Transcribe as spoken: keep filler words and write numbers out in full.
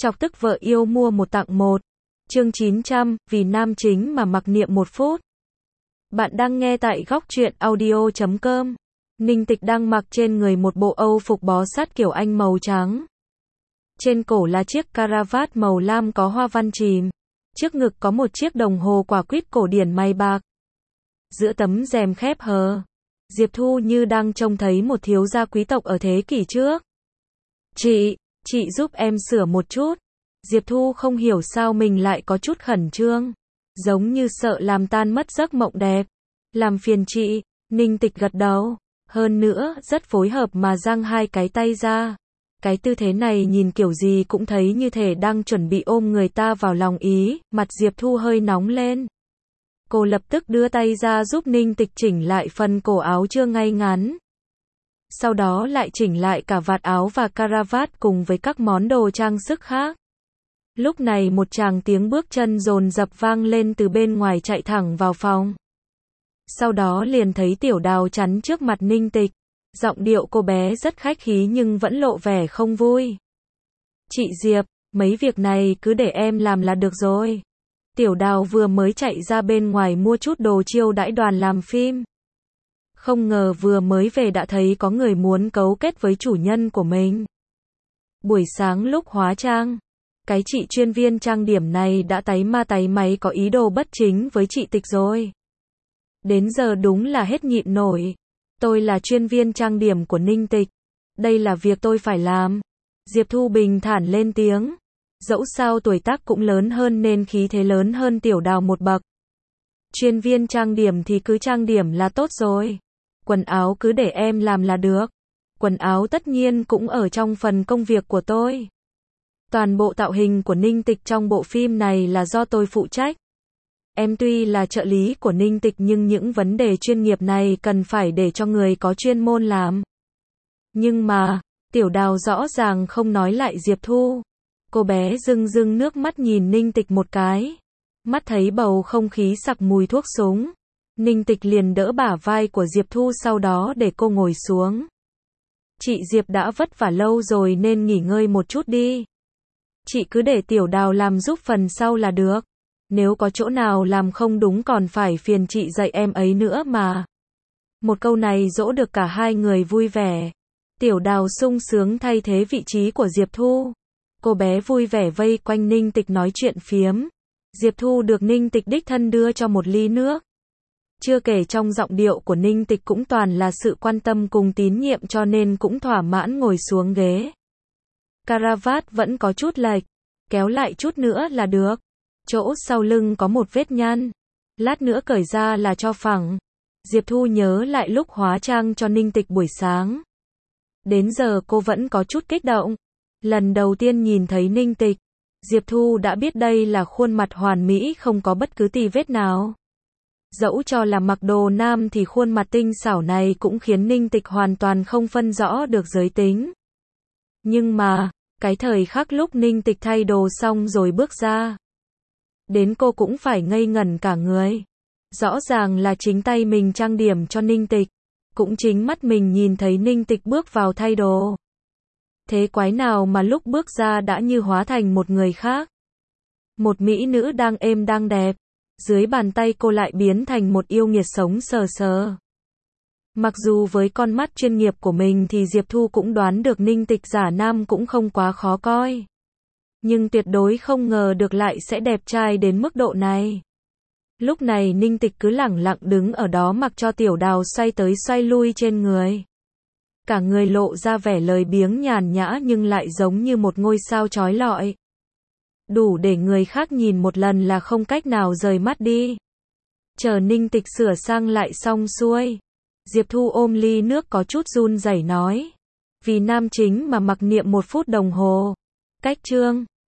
Chọc tức vợ yêu mua một tặng một. Chương chín trăm, vì nam chính mà mặc niệm một phút. Bạn đang nghe tại góc truyện audio chấm com. Ninh Tịch đang mặc trên người một bộ âu phục bó sát kiểu Anh màu trắng. Trên cổ là chiếc caravat màu lam có hoa văn chìm. Trước ngực có một chiếc đồng hồ quả quýt cổ điển may bạc. Giữa tấm rèm khép hờ, Diệp Thu như đang trông thấy một thiếu gia quý tộc ở thế kỷ trước. Chị, chị giúp em sửa một chút. Diệp Thu không hiểu sao mình lại có chút khẩn trương. Giống như sợ làm tan mất giấc mộng đẹp. Làm phiền chị, Ninh Tịch gật đầu. Hơn nữa, rất phối hợp mà giang hai cái tay ra. Cái tư thế này nhìn kiểu gì cũng thấy như thể đang chuẩn bị ôm người ta vào lòng ý, mặt Diệp Thu hơi nóng lên. Cô lập tức đưa tay ra giúp Ninh Tịch chỉnh lại phần cổ áo chưa ngay ngắn. Sau đó lại chỉnh lại cả vạt áo và caravat cùng với các món đồ trang sức khác. Lúc này một tràng tiếng bước chân dồn dập vang lên từ bên ngoài chạy thẳng vào phòng. Sau đó liền thấy Tiểu Đào chắn trước mặt Ninh Tịch. Giọng điệu cô bé rất khách khí nhưng vẫn lộ vẻ không vui. Chị Diệp, mấy việc này cứ để em làm là được rồi. Tiểu Đào vừa mới chạy ra bên ngoài mua chút đồ chiêu đãi đoàn làm phim. Không ngờ vừa mới về đã thấy có người muốn cấu kết với chủ nhân của mình. Buổi sáng lúc hóa trang, cái chị chuyên viên trang điểm này đã táy ma táy máy có ý đồ bất chính với chị Tịch rồi. Đến giờ đúng là hết nhịn nổi. Tôi là chuyên viên trang điểm của Ninh Tịch. Đây là việc tôi phải làm. Diệp Thu bình thản lên tiếng. Dẫu sao tuổi tác cũng lớn hơn nên khí thế lớn hơn Tiểu Đào một bậc. Chuyên viên trang điểm thì cứ trang điểm là tốt rồi. Quần áo cứ để em làm là được. Quần áo tất nhiên cũng ở trong phần công việc của tôi. Toàn bộ tạo hình của Ninh Tịch trong bộ phim này là do tôi phụ trách. Em tuy là trợ lý của Ninh Tịch nhưng những vấn đề chuyên nghiệp này cần phải để cho người có chuyên môn làm. Nhưng mà, Tiểu Đào rõ ràng không nói lại Diệp Thu. Cô bé rưng rưng nước mắt nhìn Ninh Tịch một cái. Mắt thấy bầu không khí sặc mùi thuốc súng. Ninh Tịch liền đỡ bả vai của Diệp Thu sau đó để cô ngồi xuống. Chị Diệp đã vất vả lâu rồi nên nghỉ ngơi một chút đi. Chị cứ để Tiểu Đào làm giúp phần sau là được. Nếu có chỗ nào làm không đúng còn phải phiền chị dạy em ấy nữa mà. Một câu này dỗ được cả hai người vui vẻ. Tiểu Đào sung sướng thay thế vị trí của Diệp Thu. Cô bé vui vẻ vây quanh Ninh Tịch nói chuyện phiếm. Diệp Thu được Ninh Tịch đích thân đưa cho một ly nước. Chưa kể trong giọng điệu của Ninh Tịch cũng toàn là sự quan tâm cùng tín nhiệm cho nên cũng thỏa mãn ngồi xuống ghế. Caravat vẫn có chút lệch. Kéo lại chút nữa là được. Chỗ sau lưng có một vết nhăn. Lát nữa cởi ra là cho phẳng. Diệp Thu nhớ lại lúc hóa trang cho Ninh Tịch buổi sáng. Đến giờ cô vẫn có chút kích động. Lần đầu tiên nhìn thấy Ninh Tịch, Diệp Thu đã biết đây là khuôn mặt hoàn mỹ không có bất cứ tì vết nào. Dẫu cho là mặc đồ nam thì khuôn mặt tinh xảo này cũng khiến Ninh Tịch hoàn toàn không phân rõ được giới tính. Nhưng mà, cái thời khắc lúc Ninh Tịch thay đồ xong rồi bước ra. Đến cô cũng phải ngây ngẩn cả người. Rõ ràng là chính tay mình trang điểm cho Ninh Tịch. Cũng chính mắt mình nhìn thấy Ninh Tịch bước vào thay đồ. Thế quái nào mà lúc bước ra đã như hóa thành một người khác. Một mỹ nữ đang êm đang đẹp. Dưới bàn tay cô lại biến thành một yêu nghiệt sống sờ sờ. Mặc dù với con mắt chuyên nghiệp của mình thì Diệp Thu cũng đoán được Ninh Tịch giả nam cũng không quá khó coi. Nhưng tuyệt đối không ngờ được lại sẽ đẹp trai đến mức độ này. Lúc này Ninh Tịch cứ lẳng lặng đứng ở đó mặc cho Tiểu Đào xoay tới xoay lui trên người. Cả người lộ ra vẻ lười biếng nhàn nhã nhưng lại giống như một ngôi sao chói lọi. Đủ để người khác nhìn một lần là không cách nào rời mắt đi. Chờ Ninh Tịch sửa sang lại xong xuôi. Diệp Thu ôm ly nước có chút run rẩy nói. Vì nam chính mà mặc niệm một phút đồng hồ. Cách chương